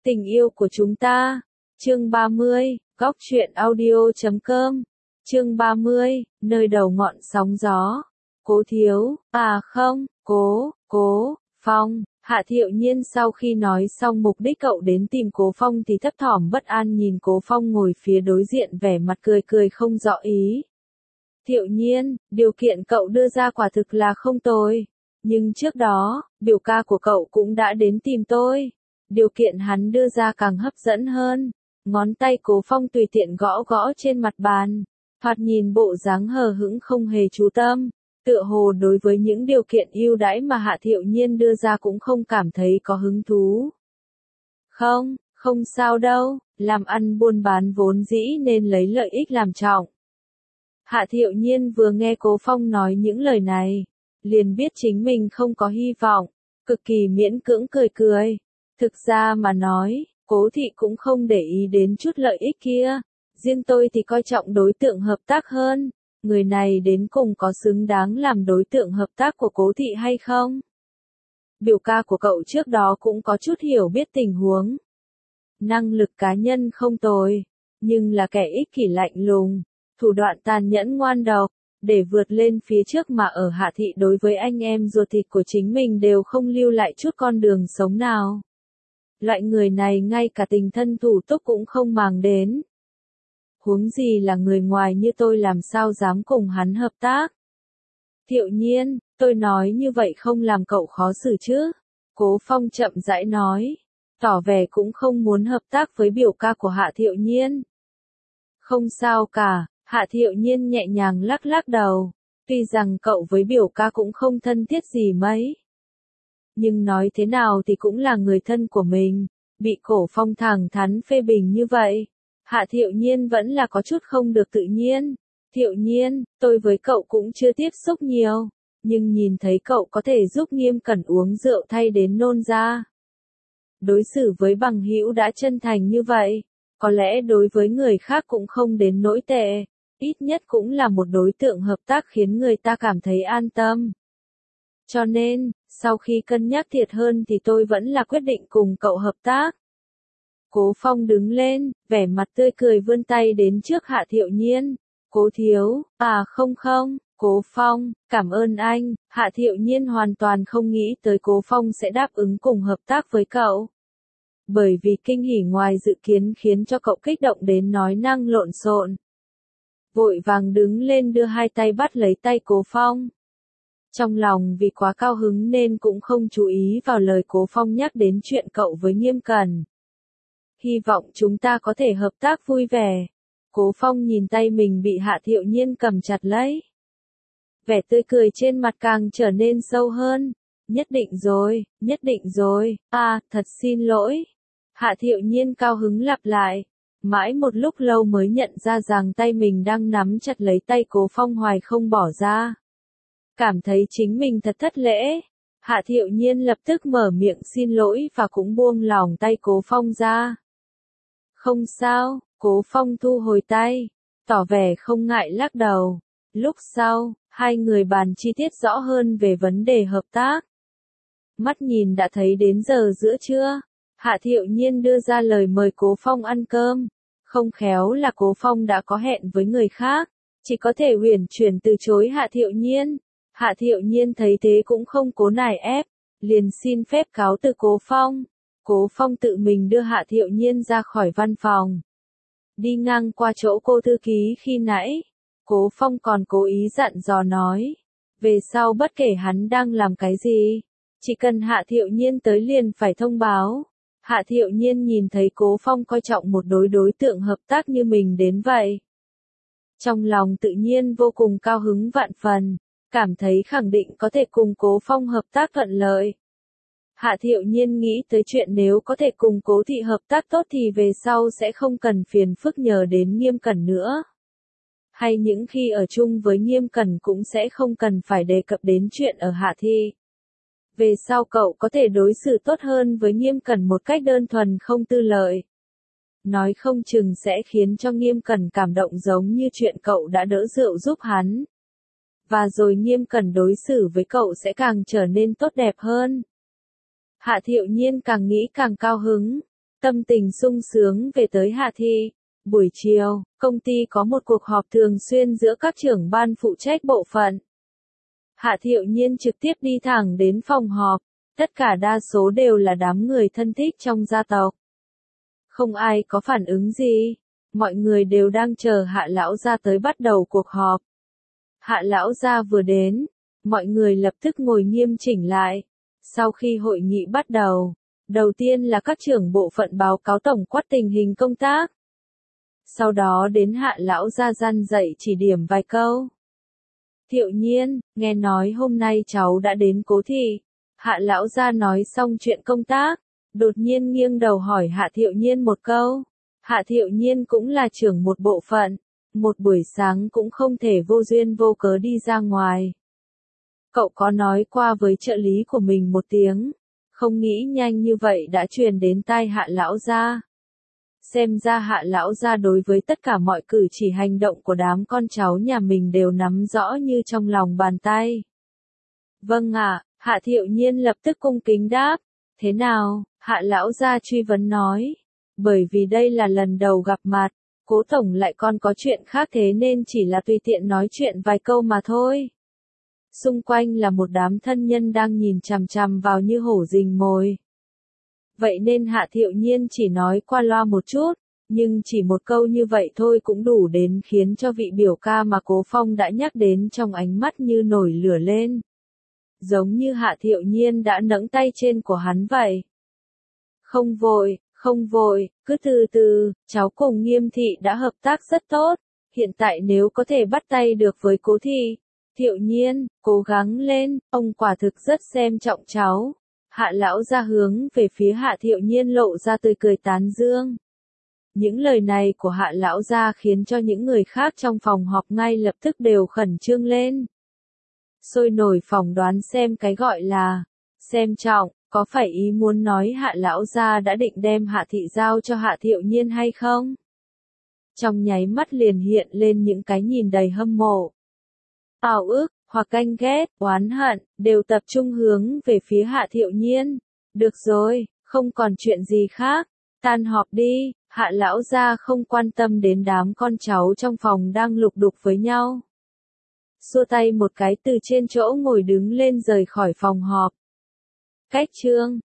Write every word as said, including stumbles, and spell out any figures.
Tình yêu của chúng ta. Chương ba mươi, góc truyện audio chấm com. Chương ba mươi, nơi đầu ngọn sóng gió. Cố Thiếu, à không, Cố, Cố, Phong. Hạ Thiệu Nhiên sau khi nói xong mục đích cậu đến tìm Cố Phong thì thấp thỏm bất an nhìn Cố Phong ngồi phía đối diện vẻ mặt cười cười không rõ ý. Thiệu Nhiên, điều kiện cậu đưa ra quả thực là không tồi. Nhưng trước đó, biểu ca của cậu cũng đã đến tìm tôi. Điều kiện hắn đưa ra càng hấp dẫn hơn. Ngón tay Cố Phong tùy tiện gõ gõ trên mặt bàn. Thoạt nhìn bộ dáng hờ hững không hề chú tâm. Tựa hồ đối với những điều kiện ưu đãi mà Hạ Thiệu Nhiên đưa ra cũng không cảm thấy có hứng thú. Không, không sao đâu, làm ăn buôn bán vốn dĩ nên lấy lợi ích làm trọng. Hạ Thiệu Nhiên vừa nghe Cố Phong nói những lời này, liền biết chính mình không có hy vọng, cực kỳ miễn cưỡng cười cười. Thực ra mà nói, Cố thị cũng không để ý đến chút lợi ích kia, riêng tôi thì coi trọng đối tượng hợp tác hơn. Người này đến cùng có xứng đáng làm đối tượng hợp tác của Cố thị hay không? Biểu ca của cậu trước đó cũng có chút hiểu biết tình huống. Năng lực cá nhân không tồi, nhưng là kẻ ích kỷ lạnh lùng, thủ đoạn tàn nhẫn ngoan độc, để vượt lên phía trước mà ở Hạ thị đối với anh em ruột thịt của chính mình đều không lưu lại chút con đường sống nào. Loại người này ngay cả tình thân thủ túc cũng không màng đến. Huống gì là người ngoài như tôi làm sao dám cùng hắn hợp tác. Thiệu Nhiên, tôi nói như vậy không làm cậu khó xử chứ? Cố Phong chậm rãi nói, tỏ vẻ cũng không muốn hợp tác với biểu ca của Hạ Thiệu Nhiên. Không sao cả, Hạ Thiệu Nhiên nhẹ nhàng lắc lắc đầu, tuy rằng cậu với biểu ca cũng không thân thiết gì mấy. Nhưng nói thế nào thì cũng là người thân của mình, bị Cố Phong thẳng thắn phê bình như vậy. Hạ Thiệu Nhiên vẫn là có chút không được tự nhiên. Thiệu Nhiên, tôi với cậu cũng chưa tiếp xúc nhiều, nhưng nhìn thấy cậu có thể giúp Nghiêm Cẩn uống rượu thay đến nôn ra. Đối xử với bằng hữu đã chân thành như vậy, có lẽ đối với người khác cũng không đến nỗi tệ, ít nhất cũng là một đối tượng hợp tác khiến người ta cảm thấy an tâm. Cho nên, sau khi cân nhắc thiệt hơn thì tôi vẫn là quyết định cùng cậu hợp tác. Cố Phong đứng lên, vẻ mặt tươi cười vươn tay đến trước Hạ Thiệu Nhiên. Cố Thiếu, à không không, Cố Phong, cảm ơn anh. Hạ Thiệu Nhiên hoàn toàn không nghĩ tới Cố Phong sẽ đáp ứng cùng hợp tác với cậu. Bởi vì kinh hỉ ngoài dự kiến khiến cho cậu kích động đến nói năng lộn xộn. Vội vàng đứng lên đưa hai tay bắt lấy tay Cố Phong. Trong lòng vì quá cao hứng nên cũng không chú ý vào lời Cố Phong nhắc đến chuyện cậu với Nghiêm Cẩn. Hy vọng chúng ta có thể hợp tác vui vẻ. Cố Phong nhìn tay mình bị Hạ Thiệu Nhiên cầm chặt lấy. Vẻ tươi cười trên mặt càng trở nên sâu hơn. Nhất định rồi, nhất định rồi, à, thật xin lỗi. Hạ Thiệu Nhiên cao hứng lặp lại. Mãi một lúc lâu mới nhận ra rằng tay mình đang nắm chặt lấy tay Cố Phong hoài không bỏ ra. Cảm thấy chính mình thật thất lễ. Hạ Thiệu Nhiên lập tức mở miệng xin lỗi và cũng buông lỏng tay Cố Phong ra. Không sao, Cố Phong thu hồi tay, tỏ vẻ không ngại lắc đầu. Lúc sau, hai người bàn chi tiết rõ hơn về vấn đề hợp tác. Mắt nhìn đã thấy đến giờ giữa trưa, Hạ Thiệu Nhiên đưa ra lời mời Cố Phong ăn cơm. Không khéo là Cố Phong đã có hẹn với người khác, chỉ có thể uyển chuyển từ chối Hạ Thiệu Nhiên. Hạ Thiệu Nhiên thấy thế cũng không cố nài ép, liền xin phép cáo từ Cố Phong. Cố Phong tự mình đưa Hạ Thiệu Nhiên ra khỏi văn phòng. Đi ngang qua chỗ cô thư ký khi nãy, Cố Phong còn cố ý dặn dò nói. Về sau bất kể hắn đang làm cái gì, chỉ cần Hạ Thiệu Nhiên tới liền phải thông báo. Hạ Thiệu Nhiên nhìn thấy Cố Phong coi trọng một đối đối tượng hợp tác như mình đến vậy. Trong lòng tự nhiên vô cùng cao hứng vạn phần, cảm thấy khẳng định có thể cùng Cố Phong hợp tác thuận lợi. Hạ Thiệu Nhiên nghĩ tới chuyện nếu có thể cùng Cố thị hợp tác tốt thì về sau sẽ không cần phiền phức nhờ đến Nghiêm Cẩn nữa. Hay những khi ở chung với Nghiêm Cẩn cũng sẽ không cần phải đề cập đến chuyện ở Hạ thị. Về sau cậu có thể đối xử tốt hơn với Nghiêm Cẩn một cách đơn thuần không tư lợi. Nói không chừng sẽ khiến cho Nghiêm Cẩn cảm động giống như chuyện cậu đã đỡ rượu giúp hắn. Và rồi Nghiêm Cẩn đối xử với cậu sẽ càng trở nên tốt đẹp hơn. Hạ Thiệu Nhiên càng nghĩ càng cao hứng, tâm tình sung sướng về tới Hạ Thị. Buổi chiều, công ty có một cuộc họp thường xuyên giữa các trưởng ban phụ trách bộ phận. Hạ Thiệu Nhiên trực tiếp đi thẳng đến phòng họp, tất cả đa số đều là đám người thân thích trong gia tộc. Không ai có phản ứng gì, mọi người đều đang chờ Hạ lão gia tới bắt đầu cuộc họp. Hạ lão gia vừa đến, mọi người lập tức ngồi nghiêm chỉnh lại. Sau khi hội nghị bắt đầu, đầu tiên là các trưởng bộ phận báo cáo tổng quát tình hình công tác. Sau đó đến Hạ lão gia răn dạy chỉ điểm vài câu. Thiệu Nhiên, nghe nói hôm nay cháu đã đến Cố thị. Hạ lão gia nói xong chuyện công tác, đột nhiên nghiêng đầu hỏi Hạ Thiệu Nhiên một câu. Hạ Thiệu Nhiên cũng là trưởng một bộ phận, một buổi sáng cũng không thể vô duyên vô cớ đi ra ngoài. Cậu có nói qua với trợ lý của mình một tiếng, không nghĩ nhanh như vậy đã truyền đến tai Hạ lão gia. Xem ra Hạ lão gia đối với tất cả mọi cử chỉ hành động của đám con cháu nhà mình đều nắm rõ như trong lòng bàn tay. Vâng ạ, Hạ Thiệu Nhiên lập tức cung kính đáp. Thế nào? Hạ lão gia truy vấn nói. Bởi vì đây là lần đầu gặp mặt, Cố tổng lại còn có chuyện khác thế nên chỉ là tùy tiện nói chuyện vài câu mà thôi. Xung quanh là một đám thân nhân đang nhìn chằm chằm vào như hổ rình mồi. Vậy nên Hạ Thiệu Nhiên chỉ nói qua loa một chút, nhưng chỉ một câu như vậy thôi cũng đủ đến khiến cho vị biểu ca mà Cố Phong đã nhắc đến trong ánh mắt như nổi lửa lên. Giống như Hạ Thiệu Nhiên đã nẫng tay trên của hắn vậy. Không vội, không vội, cứ từ từ, cháu cùng Nghiêm thị đã hợp tác rất tốt, hiện tại nếu có thể bắt tay được với Cố thị, Thiệu Nhiên, cố gắng lên, ông quả thực rất xem trọng cháu. Hạ lão gia hướng về phía Hạ Thiệu Nhiên lộ ra tươi cười tán dương. Những lời này của Hạ lão gia khiến cho những người khác trong phòng họp ngay lập tức đều khẩn trương lên. Sôi nổi phỏng đoán xem cái gọi là xem trọng, có phải ý muốn nói Hạ lão gia đã định đem Hạ thị giao cho Hạ Thiệu Nhiên hay không? Trong nháy mắt liền hiện lên những cái nhìn đầy hâm mộ, ao ước, hoặc ganh ghét, oán hận, đều tập trung hướng về phía Hạ Thiệu Nhiên. Được rồi, không còn chuyện gì khác, tan họp đi. Hạ lão gia không quan tâm đến đám con cháu trong phòng đang lục đục với nhau. Xua tay một cái từ trên chỗ ngồi đứng lên rời khỏi phòng họp. Cách chương